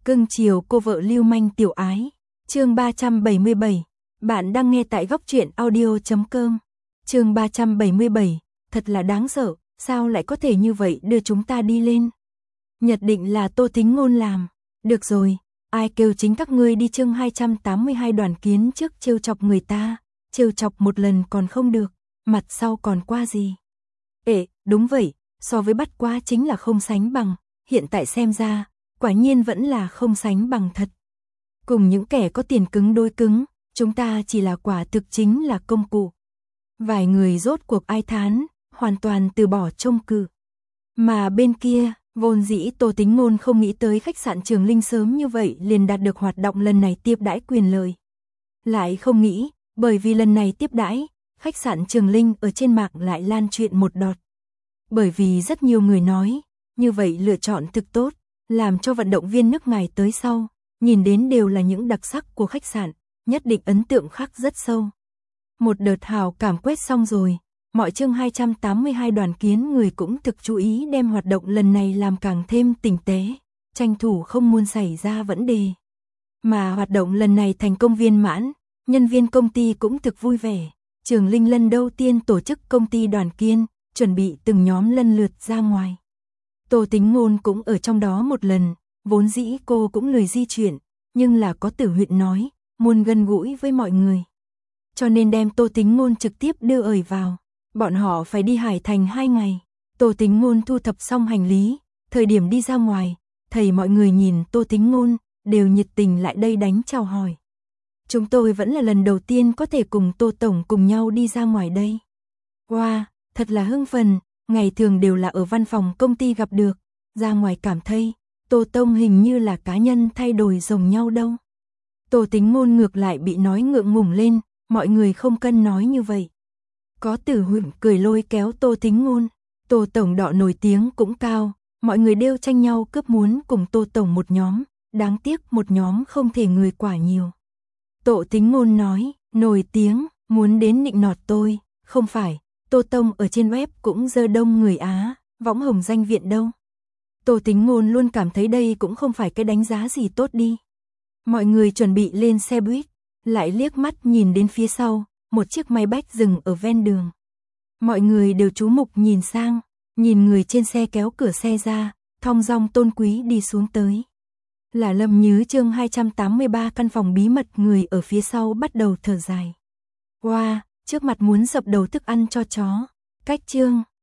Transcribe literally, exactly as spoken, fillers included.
Cưng chiều cô vợ lưu manh tiểu ái. Chương ba trăm bảy mươi bảy. Bạn đang nghe tại góc truyện audio chấm com. Chương ba trăm bảy mươi bảy. Thật là đáng sợ, sao lại có thể như vậy đưa chúng ta đi lên? Nhất định là Tô Thính Ngôn làm. Được rồi, ai kêu chính các ngươi đi. Chương hai trăm tám mươi hai. Đoàn Kiến trước trêu chọc người ta, trêu chọc một lần còn không được, mặt sau còn qua gì? Ệ, đúng vậy, so với bắt qua chính là không sánh bằng, hiện tại xem ra, quả nhiên vẫn là không sánh bằng thật. Cùng những kẻ có tiền cứng đôi cứng, chúng ta chỉ là quả thực chính là công cụ. Vài người rốt cuộc ai thán, hoàn toàn từ bỏ trông cự. Mà bên kia, vốn dĩ Tô Thính Ngôn không nghĩ tới khách sạn Trường Linh sớm như vậy liền đạt được hoạt động lần này tiếp đãi quyền lợi. Lại không nghĩ, bởi vì lần này tiếp đãi, khách sạn Trường Linh ở trên mạng lại lan truyền một đợt. Bởi vì rất nhiều người nói, như vậy lựa chọn thực tốt, làm cho vận động viên nước ngoài tới sau, nhìn đến đều là những đặc sắc của khách sạn, nhất định ấn tượng khắc rất sâu. Một đợt hào cảm quét xong rồi, mọi chương hai trăm tám mươi hai Đoàn Kiến người cũng thực chú ý đem hoạt động lần này làm càng thêm tinh tế, tranh thủ không muốn xảy ra vấn đề. Mà hoạt động lần này thành công viên mãn, nhân viên công ty cũng thực vui vẻ. Trường Linh lần đầu tiên tổ chức công ty Đoàn Kiến, chuẩn bị từng nhóm lần lượt ra ngoài. Tô Thính Ngôn cũng ở trong đó một lần, vốn dĩ cô cũng lười di chuyển, nhưng là có Tử Huyện nói, muốn gần gũi với mọi người. Cho nên đem Tô Thính Ngôn trực tiếp đưa ởi vào, bọn họ phải đi Hải Thành hai ngày. Tô Thính Ngôn thu thập xong hành lý, thời điểm đi ra ngoài, thầy mọi người nhìn Tô Thính Ngôn, đều nhiệt tình lại đây đánh chào hỏi. Chúng tôi vẫn là lần đầu tiên có thể cùng Tô Tổng cùng nhau đi ra ngoài đây. Wow, thật là hưng phấn, ngày thường đều là ở văn phòng công ty gặp được, ra ngoài cảm thấy, Tô Tông hình như là cá nhân thay đổi giống nhau đâu. Tô Thính Ngôn ngược lại bị nói ngượng ngùng lên, mọi người không cần nói như vậy. Có Tử Huyện cười lôi kéo Tô Thính Ngôn, Tô Tổng đọ nổi tiếng cũng cao, mọi người đều tranh nhau cướp muốn cùng Tô Tổng một nhóm, đáng tiếc một nhóm không thể người quả nhiều. Tô Thính Ngôn nói, nổi tiếng, muốn đến nịnh nọt tôi, không phải, Tô Tông ở trên web cũng dơ đông người Á, võng hồng danh viện đâu. Tô Thính Ngôn luôn cảm thấy đây cũng không phải cái đánh giá gì tốt đi. Mọi người chuẩn bị lên xe buýt, lại liếc mắt nhìn đến phía sau, một chiếc máy bách dừng ở ven đường. Mọi người đều chú mục nhìn sang, nhìn người trên xe kéo cửa xe ra, thong dong tôn quý đi xuống tới. Là Lâm Nhứ. Chương hai trăm tám mươi ba. Căn phòng bí mật. Người ở phía sau bắt đầu thở dài. Wow, trước mặt muốn dập đầu thức ăn cho chó. Cách chương